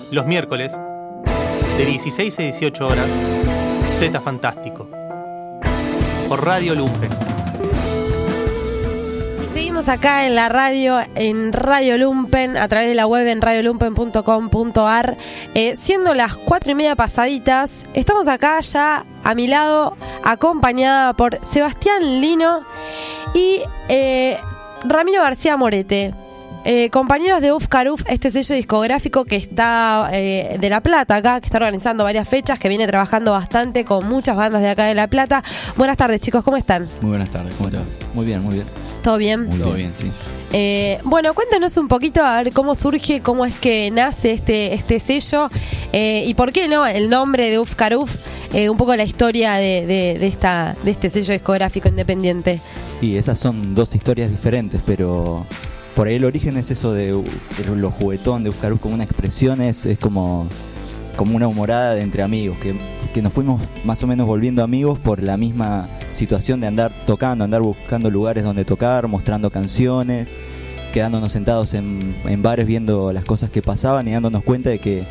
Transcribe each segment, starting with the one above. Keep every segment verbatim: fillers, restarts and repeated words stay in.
Los miércoles, de dieciséis a dieciocho horas, Z Fantástico, por Radio Lumpen. Y seguimos acá en la radio, en Radio Lumpen, a través de la web en radio lumpen punto com punto a r. Eh, siendo las cuatro y media pasaditas, estamos acá ya a mi lado, acompañada por Sebastián Lino y eh, Ramiro García Morete. Eh, compañeros de Uf Caruf, este sello discográfico que está eh, de La Plata acá, que está organizando varias fechas, que viene trabajando bastante con muchas bandas de acá de La Plata. Buenas tardes, chicos, ¿cómo están? Muy buenas tardes, ¿cómo estás? Muy bien, muy bien. ¿Todo bien? Muy Todo bien, bien sí. Eh, bueno, cuéntanos un poquito a ver cómo surge, cómo es que nace este, este sello eh, y por qué no el nombre de Uf Caruf, eh, un poco la historia de, de, de, esta, de este sello discográfico independiente. Y esas son dos historias diferentes, pero por ahí el origen es eso de, de lo juguetón de Uf Caruf, como una expresión, es, es como, como una humorada de entre amigos, que, que nos fuimos más o menos volviendo amigos por la misma situación de andar tocando, andar buscando lugares donde tocar, mostrando canciones, quedándonos sentados en, en bares viendo las cosas que pasaban y dándonos cuenta de que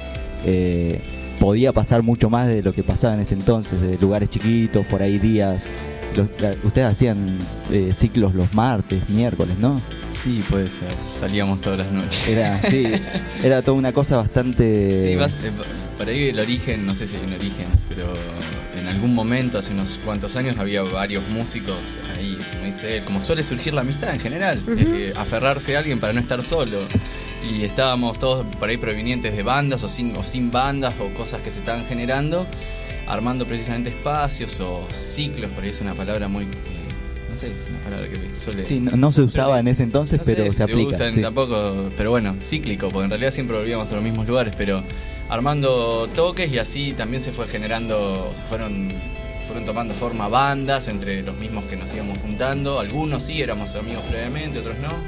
eh, podía pasar mucho más de lo que pasaba en ese entonces, de lugares chiquitos, por ahí días. Los, ustedes hacían eh, ciclos los martes, miércoles, ¿no? Sí, puede ser. Salíamos todas las noches. Era, sí, era toda una cosa bastante... Sí, vas, eh, por ahí el origen, no sé si hay un origen, pero en algún momento, hace unos cuantos años, había varios músicos ahí, como dice él, como suele surgir la amistad en general, uh-huh. eh, aferrarse a alguien para no estar solo. Y estábamos todos por ahí provenientes de bandas o sin, o sin bandas o cosas que se estaban generando, armando precisamente espacios o ciclos, por ahí es una palabra muy... No sé, es una palabra que suele... Sí, no, no se usaba pero, en ese entonces, no pero sé, se, se aplica. Usan sí. Tampoco, pero bueno, cíclico, porque en realidad siempre volvíamos a los mismos lugares, pero armando toques y así también se fue generando, se fueron, fueron tomando forma bandas entre los mismos que nos íbamos juntando. Algunos sí éramos amigos previamente, otros no.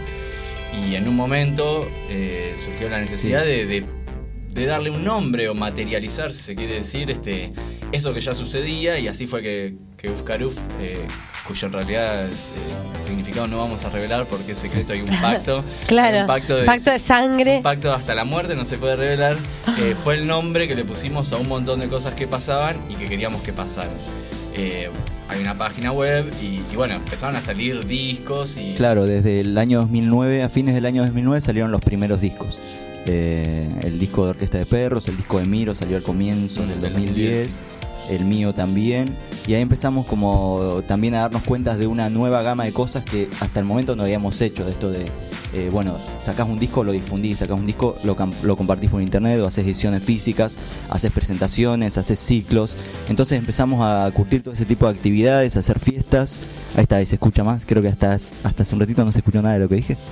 Y en un momento eh, surgió la necesidad sí. de, de, de darle un nombre o materializar, si se quiere decir, este, eso que ya sucedía, y así fue que, que Uf Caruf, eh, cuyo en realidad es, eh, significado no vamos a revelar porque es secreto, hay un pacto. Claro, un pacto de, pacto de sangre. Un pacto hasta la muerte, no se puede revelar. Eh, fue el nombre que le pusimos a un montón de cosas que pasaban y que queríamos que pasaran. Eh, hay una página web y, y bueno, empezaron a salir discos y... Claro, desde el año dos mil nueve, a fines del año dos mil nueve salieron los primeros discos. Eh, el disco de Orquesta de Perros, el disco de Miro salió al comienzo mm, del dos mil diez, el mío también, y ahí empezamos como también a darnos cuenta de una nueva gama de cosas que hasta el momento no habíamos hecho, de esto de, eh, bueno, sacás un disco, lo difundís, sacás un disco, lo, lo compartís por internet, o haces ediciones físicas, haces presentaciones, haces ciclos. Entonces empezamos a curtir todo ese tipo de actividades, a hacer fiestas. Ahí está, ahí se escucha más, creo que hasta, hasta hace un ratito no se escuchó nada de lo que dije.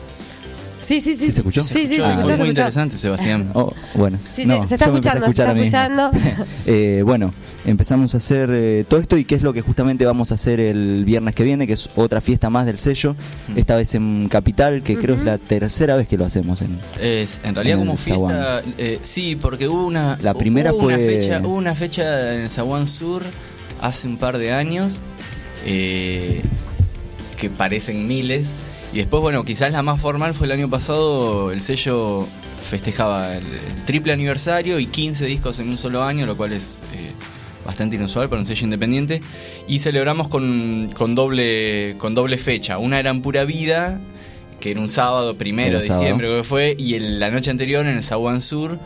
Sí, sí, sí. ¿Sí se escuchó? Sí, sí, se ah, escuchó. se Muy escuchó. interesante, Sebastián. Oh, bueno. Sí, no, se está escuchando, se está escuchando. eh, bueno, empezamos a hacer eh, todo esto, y qué es lo que justamente vamos a hacer el viernes que viene, que es otra fiesta más del sello, mm. esta vez en Capital, que uh-huh. creo es la tercera vez que lo hacemos en es, en realidad en como fiesta, eh, sí, porque hubo una, la primera hubo fue... una fecha, hubo una fecha en el Zaguán Sur hace un par de años, eh, que parecen miles. Y después, bueno, quizás la más formal fue el año pasado. El sello festejaba el, el triple aniversario y quince discos en un solo año, lo cual es eh, bastante inusual para un sello independiente. Y celebramos con, con, doble, con doble fecha. Una era en Pura Vida, que era un sábado, primero de diciembre creo que fue, y el, la noche anterior en el Zaguán Sur.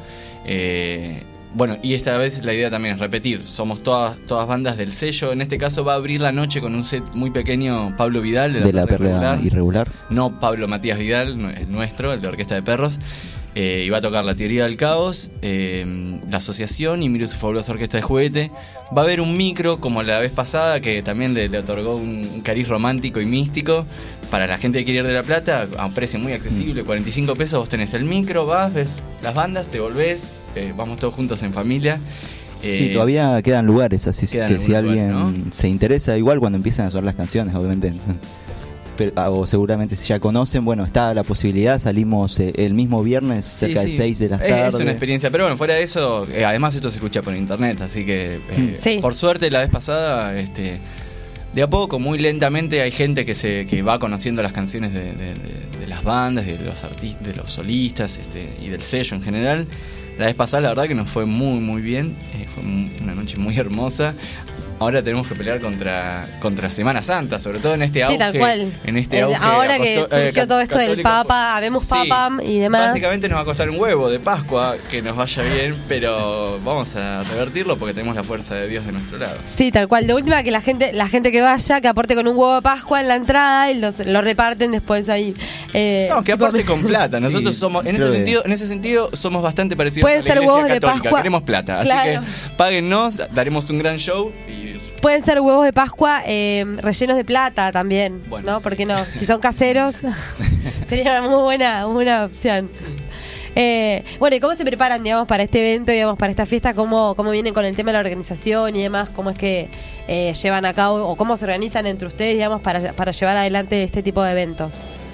Eh, Bueno, y esta vez la idea también es repetir, somos todas todas bandas del sello. En este caso va a abrir la noche con un set muy pequeño Pablo Vidal de la, de la Perla Irregular. Irregular. No Pablo Matías Vidal, el nuestro, el de Orquesta de Perros. Eh, y va a tocar La Teoría del Caos, eh, La Asociación y Miro su fabulosa Orquesta de Juguete. Va a haber un micro como la vez pasada que también le, le otorgó un, un cariz romántico y místico para la gente que quiere ir de La Plata a un precio muy accesible, mm. cuarenta y cinco pesos. Vos tenés el micro, vas, ves las bandas, te volvés, eh, vamos todos juntos en familia. Eh, sí, todavía quedan lugares, así que si lugar, alguien ¿no? se interesa, igual cuando empiezan a sonar las canciones, obviamente. Pero, o seguramente si ya conocen, bueno, está la posibilidad, salimos eh, el mismo viernes cerca sí, sí. de seis de la tarde. Es una experiencia, pero bueno, fuera de eso, eh, además esto se escucha por internet, así que eh, sí. por suerte la vez pasada, este, de a poco, muy lentamente hay gente que se que va conociendo las canciones de, de, de, de las bandas, de los artistas, de los solistas, este, y del sello en general. La vez pasada la verdad que nos fue muy muy bien, eh, fue una noche muy hermosa. Ahora tenemos que pelear contra contra Semana Santa, sobre todo en este auge. Sí, tal cual. En este auge ahora que aposto- surgió eh, todo esto del católico. Papa, habemos Sí, Papa y demás. Básicamente nos va a costar un huevo de Pascua que nos vaya bien, pero vamos a revertirlo porque tenemos la fuerza de Dios de nuestro lado. Sí, tal cual. De última que la gente la gente que vaya, que aporte con un huevo de Pascua en la entrada y los, lo reparten después ahí. Eh, No, que aparte con plata. Nosotros Sí, somos, en ese creo que- sentido, en ese sentido, somos bastante parecidos Pueden a la ser Iglesia huevos de Católica. Pascua. Queremos plata, Claro. así que páguennos, daremos un gran show y Pueden ser huevos de Pascua eh, rellenos de plata también, Bueno, ¿no? sí. ¿Por qué no? Si son caseros, sería una muy buena, muy buena opción. Eh, bueno, ¿y cómo se preparan, digamos, para este evento, digamos, para esta fiesta? ¿Cómo, cómo vienen con el tema de la organización y demás? ¿Cómo es que eh, llevan a cabo o cómo se organizan entre ustedes, digamos, para, para llevar adelante este tipo de eventos?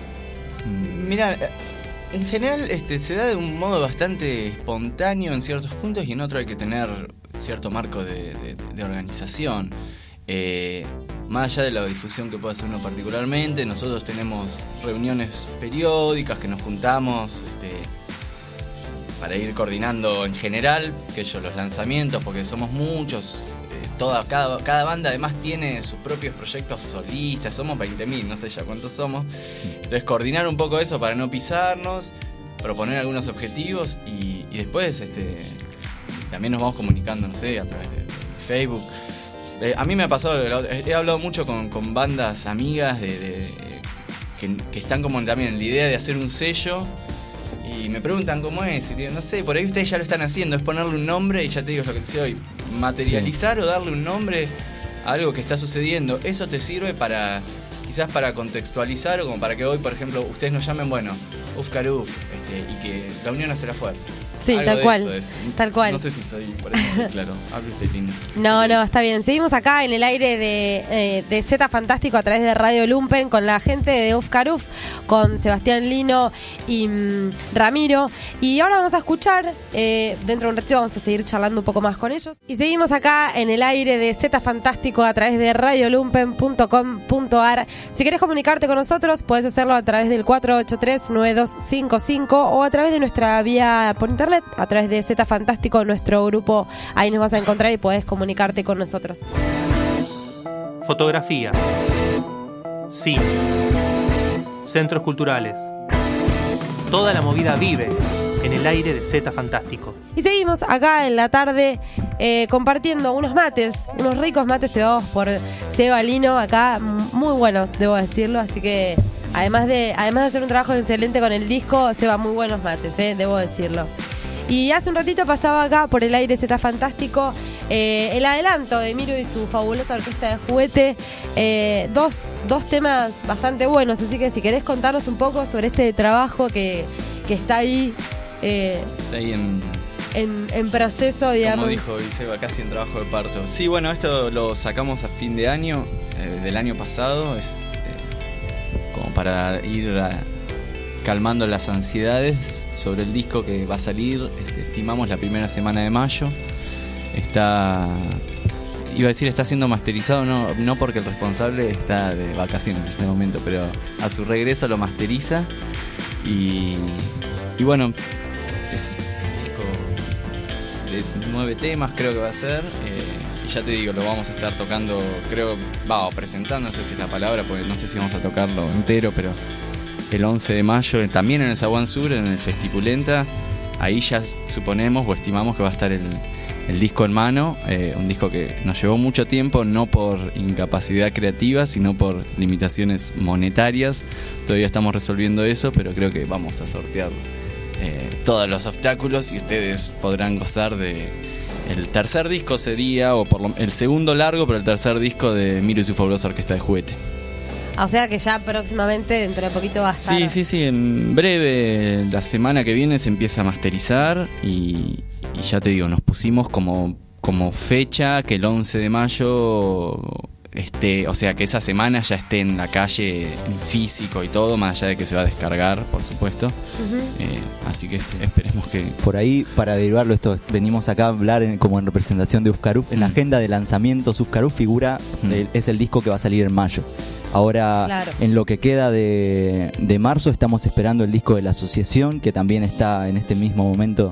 Mira, en general este, se da de un modo bastante espontáneo en ciertos puntos y en otro hay que tener cierto marco de, de- de organización. Eh, más allá de la difusión que pueda hacer uno particularmente, nosotros tenemos reuniones periódicas que nos juntamos este, para ir coordinando en general, que ellos los lanzamientos, porque somos muchos. eh, Toda, cada, cada banda además tiene sus propios proyectos solistas, somos veinte mil, no sé ya cuántos somos. Entonces coordinar un poco eso para no pisarnos, proponer algunos objetivos y, y después este, también nos vamos comunicando, no sé, a través de Facebook. Eh, a mí me ha pasado, he hablado mucho con, con bandas amigas de, de- que, que están como también en la idea de hacer un sello y me preguntan cómo es, y digo, no sé, por ahí ustedes ya lo están haciendo, es ponerle un nombre y ya te digo lo que decía hoy, materializar o darle un nombre a algo que está sucediendo. Eso te sirve para, quizás para contextualizar o como para que hoy, por ejemplo, ustedes nos llamen, bueno, Ufcaruf, este, y que la unión hace la fuerza. Sí, Algo tal de cual, eso es. tal cual. No sé si soy, por eso soy claro, hablo usted, Tini. No, no, está bien. Seguimos acá en el aire de, eh, de Z Fantástico a través de Radio Lumpen con la gente de Ufcaruf, con Sebastián Lino y mm, Ramiro. Y ahora vamos a escuchar, eh, dentro de un ratito vamos a seguir charlando un poco más con ellos. Y seguimos acá en el aire de Z Fantástico a través de radio lumpen punto com punto a r. Si querés comunicarte con nosotros, puedes hacerlo a través del cuatro ocho tres nueve dos cinco cinco o a través de nuestra vía por internet, a través de Z Fantástico, nuestro grupo. Ahí nos vas a encontrar y podés comunicarte con nosotros. Fotografía, cine, centros culturales. Toda la movida vive en el aire de Z Fantástico. Y seguimos acá en la tarde eh, compartiendo unos mates, unos ricos mates cebados por Seba Lino, acá m- muy buenos, debo decirlo, así que además de además de hacer un trabajo excelente con el disco, Seba muy buenos mates, eh, debo decirlo. Y hace un ratito pasaba acá por el aire Z Fantástico eh, el adelanto de Miro y su fabulosa orquesta de juguete, eh, dos, dos temas bastante buenos, así que si querés contarnos un poco sobre este trabajo que, que está ahí, eh, Está ahí en, en, en proceso, digamos. como dijo Iseba, casi en trabajo de parto. Sí, bueno, esto lo sacamos a fin de año, eh, del año pasado, es eh, como para ir a- calmando las ansiedades sobre el disco que va a salir. Este, estimamos la primera semana de mayo. Está, iba a decir está siendo masterizado, no, no porque el responsable está de vacaciones en este momento, pero a su regreso lo masteriza y, y bueno, es un disco de nueve temas creo que va a ser, eh, y ya te digo, lo vamos a estar tocando, creo, va, o presentando, no sé si es la palabra, porque no sé si vamos a tocarlo entero, pero el once de mayo, también en el Zaguán Sur, en el Festipulenta, ahí ya suponemos o estimamos que va a estar el, el disco en mano, eh, un disco que nos llevó mucho tiempo, no por incapacidad creativa, sino por limitaciones monetarias. Todavía estamos resolviendo eso, pero creo que vamos a sortear eh, todos los obstáculos y ustedes podrán gozar de... El tercer disco sería, o por lo, el segundo largo, pero el tercer disco de Miro y su fabulosa orquesta de juguete. O sea que ya próximamente, dentro de poquito va a estar. Sí, sí, sí, en breve, la semana que viene se empieza a masterizar y, y ya te digo, nos pusimos como, como fecha que el once de mayo esté, o sea, que esa semana ya esté en la calle en físico y todo, más allá de que se va a descargar, por supuesto. Ujú. Eh, así que esperemos que... Por ahí, para derivarlo esto, venimos acá a hablar en- como en representación de Ufcaruf. En la Mm. agenda de lanzamientos, Ufcaruf figura, Mm. el- es el disco que va a salir en mayo. Ahora, Claro. en lo que queda de, de marzo, estamos esperando el disco de la asociación, que también está en este mismo momento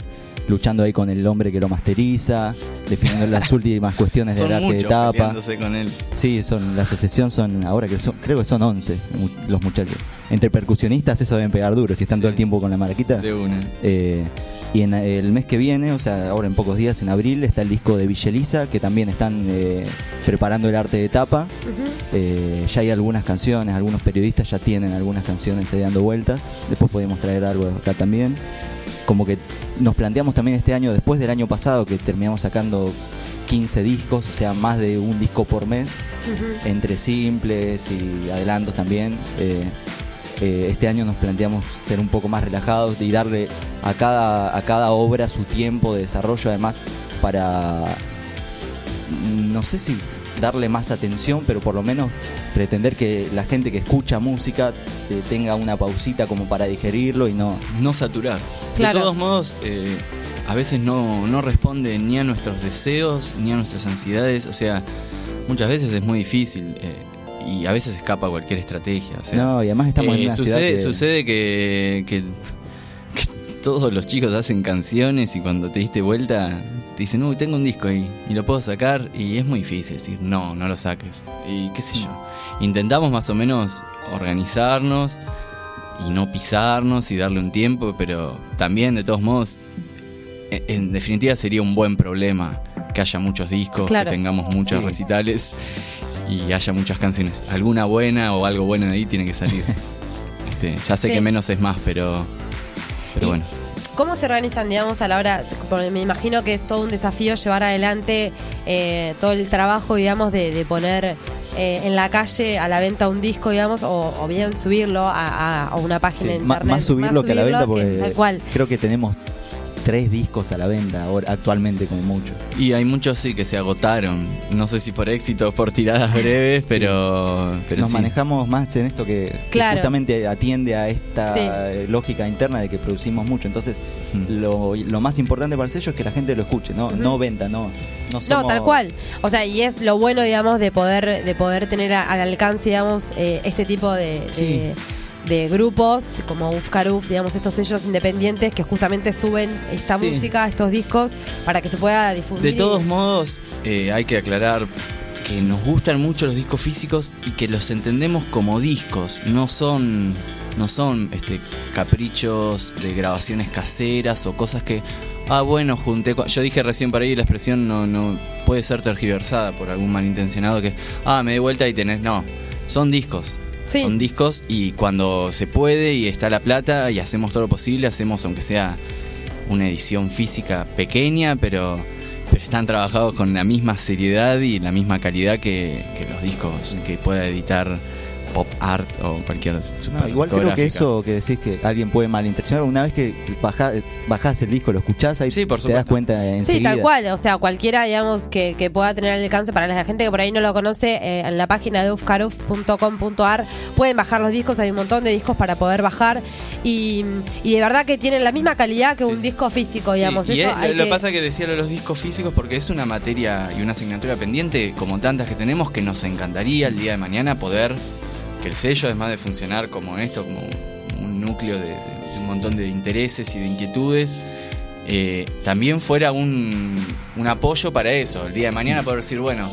luchando ahí con el hombre que lo masteriza, definiendo las últimas cuestiones del arte de tapa. Peleándose con él. Sí, son, la asociación son, ahora que son, creo que son once los muchachos. Entre percusionistas eso deben pegar duro, si están Sí. todo el tiempo con la maraquita. De una. Eh, y en el mes que viene, o sea, ahora en pocos días, en abril, está el disco de Villeliza, que también están eh, preparando el arte de tapa. Ujú. Eh, ya hay algunas canciones, algunos periodistas ya tienen algunas canciones ahí dando vueltas. Después podemos traer algo acá también. Como que nos planteamos también este año, después del año pasado, que terminamos sacando quince discos, o sea, más de un disco por mes, Ujú. entre simples y adelantos también. Eh, eh, este año nos planteamos ser un poco más relajados y darle a cada, a cada obra su tiempo de desarrollo, además para, no sé si darle más atención, pero por lo menos pretender que la gente que escucha música eh, tenga una pausita como para digerirlo y no... No saturar. Claro. De todos modos, eh, a veces no, no responde ni a nuestros deseos, ni a nuestras ansiedades. O sea, muchas veces es muy difícil eh, y a veces escapa cualquier estrategia. O sea, No, y además estamos eh, en una ciudad sucede, que... sucede que, que, que todos los chicos hacen canciones y cuando te diste vuelta te dicen, uy, tengo un disco ahí y lo puedo sacar, y es muy difícil decir, no, no lo saques. Y qué sé yo. Intentamos más o menos organizarnos y no pisarnos y darle un tiempo, pero también de todos modos, en, en definitiva sería un buen problema que haya muchos discos, Claro. que tengamos muchos Sí. recitales y haya muchas canciones. Alguna buena o algo bueno de ahí tiene que salir. este, ya sé Sí. que menos es más, pero, pero Y- bueno. ¿Cómo se organizan, digamos, a la hora? Porque me imagino que es todo un desafío llevar adelante eh, todo el trabajo, digamos, de, de poner eh, en la calle a la venta un disco, digamos, o, o bien subirlo a, a- a una página Sí, de ma- internet. más subirlo que a la venta, subirlo que porque tal cual. creo que tenemos tres discos a la venta ahora, actualmente como mucho. Y hay muchos sí que se agotaron. No sé si por éxito o por tiradas breves, pero, pero Nos sí. manejamos más en esto que, que Claro. justamente atiende a esta Sí. eh, lógica interna de que producimos mucho. Entonces, Mm. lo, lo más importante para el sello es que la gente lo escuche, no, Ujú. no venta, no, no somos... No, tal cual. O sea, y es lo bueno, digamos, de poder de poder tener a- al alcance, digamos, eh, este tipo de, de- Sí. de grupos, como Ufcaruf, digamos, estos sellos independientes que justamente suben esta Sí. música, estos discos, para que se pueda difundir. De todos modos, eh, hay que aclarar que nos gustan mucho los discos físicos y que los entendemos como discos, no son no son este caprichos de grabaciones caseras o cosas que ah bueno, junté con- yo dije recién por ahí la expresión no no puede ser tergiversada por algún malintencionado que ah me di vuelta y tenés no, son discos. Sí. Son discos y cuando se puede y está la plata y hacemos todo lo posible, hacemos aunque sea una edición física pequeña, pero, pero están trabajados con la misma seriedad y la misma calidad que, que los discos que pueda editar Pop Art o cualquier super No, igual creo que discográfica. eso que decís que alguien puede malintencionar, una vez que bajás, bajás el disco, lo escuchás, ahí Sí, por te das supuesto. cuenta Sí, enseguida. tal cual, o sea, cualquiera, digamos, que, que pueda tener el alcance, para la gente que por ahí no lo conoce, eh, en la página de ufcaruf punto com punto ar pueden bajar los discos, hay un montón de discos para poder bajar y, y de verdad que tienen la misma calidad que Sí. un disco físico, Sí, digamos. y eso es- hay lo que que- pasa que decía lo de los discos físicos porque es una materia y una asignatura pendiente como tantas que tenemos que nos encantaría el día de mañana poder que el sello, además de funcionar como esto, como un núcleo de, de- de un montón de intereses y de inquietudes, eh, también fuera un, un apoyo para eso. El día de mañana poder decir, bueno,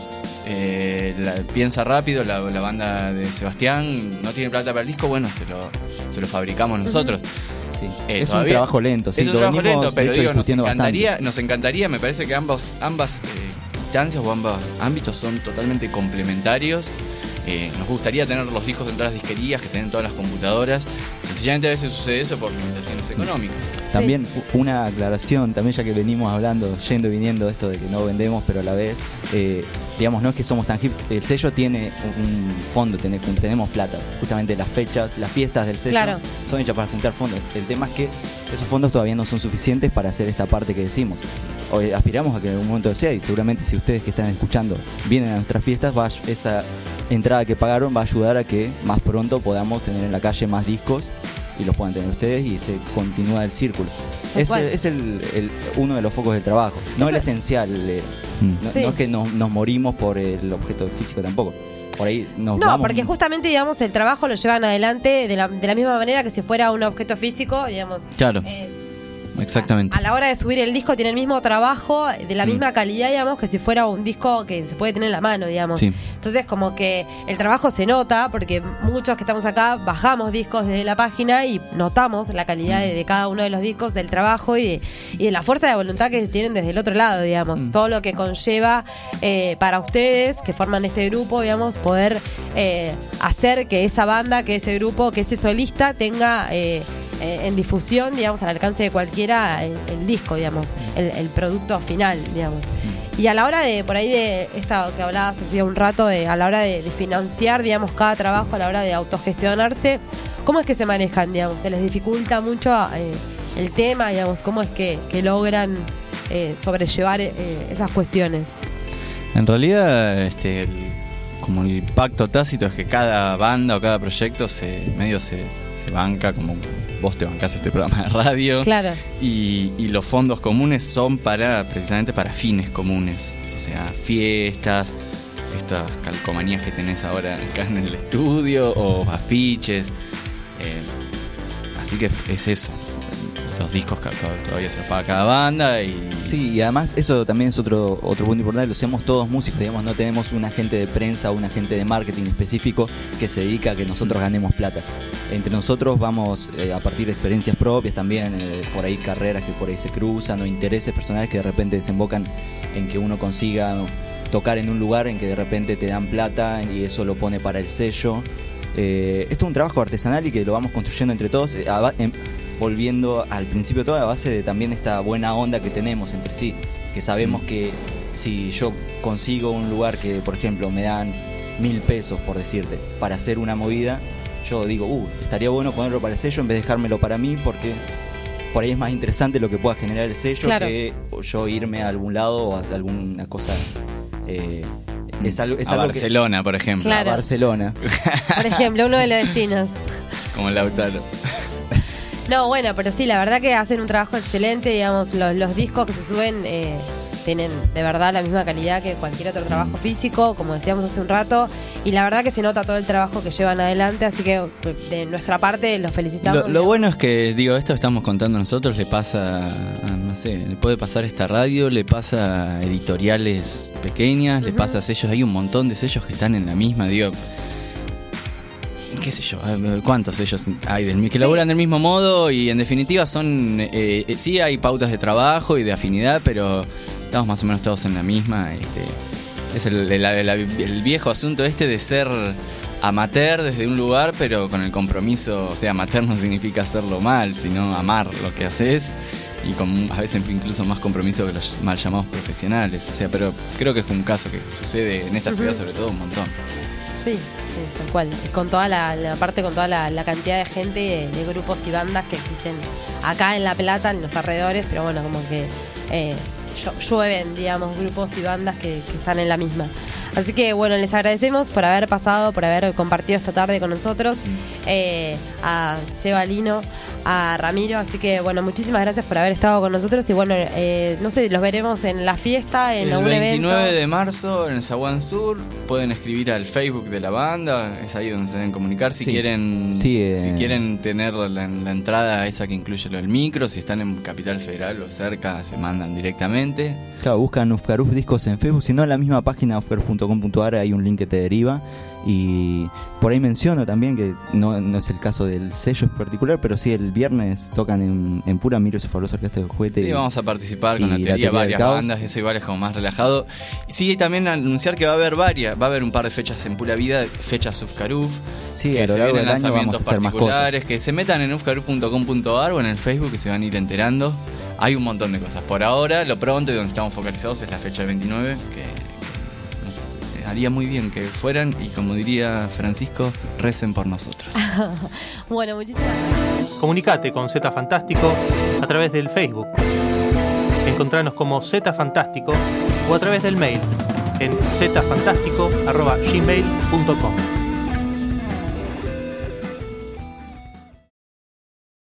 eh, la- piensa rápido, la, la banda de Sebastián no tiene plata para el disco, bueno, se lo, se lo fabricamos nosotros. Sí. Eh, es un todavía- trabajo lento, sí, es un lo trabajo venimos, lento, de pero hecho, digo, nos discutiendo encantaría, bastante. nos encantaría, me parece que ambos, ambas eh, instancias o ambos ámbitos son totalmente complementarios. Eh, nos gustaría tener los discos en todas las disquerías, que tienen todas las computadoras. Sencillamente a veces sucede eso por limitaciones económicas. También u- una aclaración, también ya que venimos hablando, yendo y viniendo de esto de que no vendemos, pero a la vez, eh, digamos, no es que somos tan hip. El sello tiene un un fondo, tiene- tenemos plata. Justamente las fechas, las fiestas del sello Claro. son hechas para juntar fondos. El tema es que esos fondos todavía no son suficientes para hacer esta parte que decimos. Hoy aspiramos a que en algún momento sea, y seguramente si ustedes que están escuchando vienen a nuestras fiestas, va a- esa entrada que pagaron va a ayudar a que más pronto podamos tener en la calle más discos y los puedan tener ustedes y se continúa el círculo. Tal Ese cual. es el, el- uno de los focos del trabajo, no el Eso- esencial. eh, Mm. no, Sí. no es que nos, nos morimos por el objeto físico tampoco. Por ahí nos No, vamos- porque justamente, digamos, el trabajo lo llevan adelante de la, de la misma manera que si fuera un objeto físico, digamos. Claro. Eh, exactamente. A, a la hora de subir el disco tiene el mismo trabajo, de la misma mm. calidad, digamos, que si fuera un disco que se puede tener en la mano, digamos. Sí. Entonces, como que el trabajo se nota, porque muchos que estamos acá bajamos discos desde la página y notamos la calidad de, de cada uno de los discos, del trabajo y de, y de la fuerza de voluntad que tienen desde el otro lado, digamos. Mm. Todo lo que conlleva eh, para ustedes, que forman este grupo, digamos, poder eh, hacer que esa banda, que ese grupo, que ese solista tenga eh, eh, en difusión, digamos, al alcance de cualquiera el, el disco, digamos, el, el producto final, digamos. Y a la hora de, por ahí de esta que hablabas hace un rato, de, a la hora de, de financiar, digamos, cada trabajo, a la hora de autogestionarse, ¿cómo es que se manejan, digamos? ¿Se les dificulta mucho eh, el tema, digamos? ¿Cómo es que, que logran eh, sobrellevar eh, esas cuestiones? En realidad, este, el, como el pacto tácito es que cada banda o cada proyecto se medio se, se banca, como vos te bancás este programa de radio. Claro. Y, y los fondos comunes son para precisamente para fines comunes. O sea, fiestas, estas calcomanías que tenés ahora acá en el estudio, o afiches. Eh, así que es eso. Los discos que todavía se los paga cada banda y... Sí, y además eso también es otro otro punto importante, lo hacemos todos músicos, digamos, no tenemos un agente de prensa o un agente de marketing específico que se dedica a que nosotros ganemos plata. Entre nosotros vamos eh, a partir de experiencias propias también, eh, por ahí carreras que por ahí se cruzan o intereses personales que de repente desembocan en que uno consiga tocar en un lugar en que de repente te dan plata y eso lo pone para el sello. Eh, esto es un trabajo artesanal y que lo vamos construyendo entre todos, eh, a, en, volviendo al principio todo a base de también esta buena onda que tenemos entre sí, que sabemos que si yo consigo un lugar que, por ejemplo, me dan mil pesos, por decirte, para hacer una movida, yo digo, uh, estaría bueno ponerlo para el sello en vez de dejármelo para mí, porque por ahí es más interesante lo que pueda generar el sello, claro, que yo irme a algún lado o a alguna cosa. Eh, es algo, es a algo Barcelona, que, por ejemplo. Claro. A Barcelona. Por ejemplo, uno de los destinos. Como el Lautaro. No, bueno, pero sí, la verdad que hacen un trabajo excelente, digamos, los, los discos que se suben eh, tienen de verdad la misma calidad que cualquier otro trabajo físico, como decíamos hace un rato, y la verdad que se nota todo el trabajo que llevan adelante, así que de nuestra parte los felicitamos. Lo, lo bueno es que, digo, esto estamos contando nosotros, le pasa, a, no sé, le puede pasar a esta radio, le pasa a editoriales pequeñas, uh-huh. le pasa a sellos, hay un montón de sellos que están en la misma, digo... qué sé yo, cuántos sellos hay del, que sí. laburan del mismo modo y en definitiva son, eh, eh, sí hay pautas de trabajo y de afinidad, pero estamos más o menos todos en la misma. Este, es el, el, el, el viejo asunto este de ser amateur desde un lugar, pero con el compromiso, o sea, amateur no significa hacerlo mal, sino amar lo que haces y con a veces incluso más compromiso que los mal llamados profesionales, o sea, pero creo que es un caso que sucede en esta uh-huh. ciudad sobre todo un montón. Sí, sí, tal cual. Con toda la, la parte, con toda la, la cantidad de gente, de, de grupos y bandas que existen acá en La Plata, en los alrededores, pero bueno, como que eh, llueven, digamos, grupos y bandas que, que están en la misma. Así que bueno, les agradecemos por haber pasado, por haber compartido esta tarde con nosotros, eh, a Seba Lino, a Ramiro, así que bueno, muchísimas gracias por haber estado con nosotros y bueno, eh, no sé, los veremos en la fiesta, en algún evento. El veintinueve de marzo en el Zaguán Sur, pueden escribir al Facebook de la banda, es ahí donde se deben comunicar si sí. quieren sí, eh. si quieren tener la, la entrada esa que incluye lo del micro, si están en Capital Federal o cerca, se mandan directamente. Claro, buscan Ufcaruf Discos en Facebook, si no en la misma página ufcaruf punto com punto a r hay un link que te deriva. Y por ahí menciono también que no, no es el caso del sello en particular, pero sí el viernes tocan en, en Pura Miro ese fabuloso orquesta de juguete. Sí, y, vamos a participar con la teoría, la teoría varias bandas, eso igual es como más relajado. Sí, también anunciar que va a haber varias, va a haber un par de fechas en Pura Vida, fechas Ufcaruf. Sí, a lo largo del año vamos a hacer más cosas. Que se metan en ufcaruf punto com punto a r o en el Facebook que se van a ir enterando. Hay un montón de cosas. Por ahora, lo pronto y donde estamos focalizados es la fecha del veintinueve, que haría muy bien que fueran y como diría Francisco, recen por nosotros. Bueno, muchísimas gracias. Comunicate con Z Fantástico a través del Facebook. Encontranos como Z Fantástico o a través del mail en z fantástico arroba gmail punto com.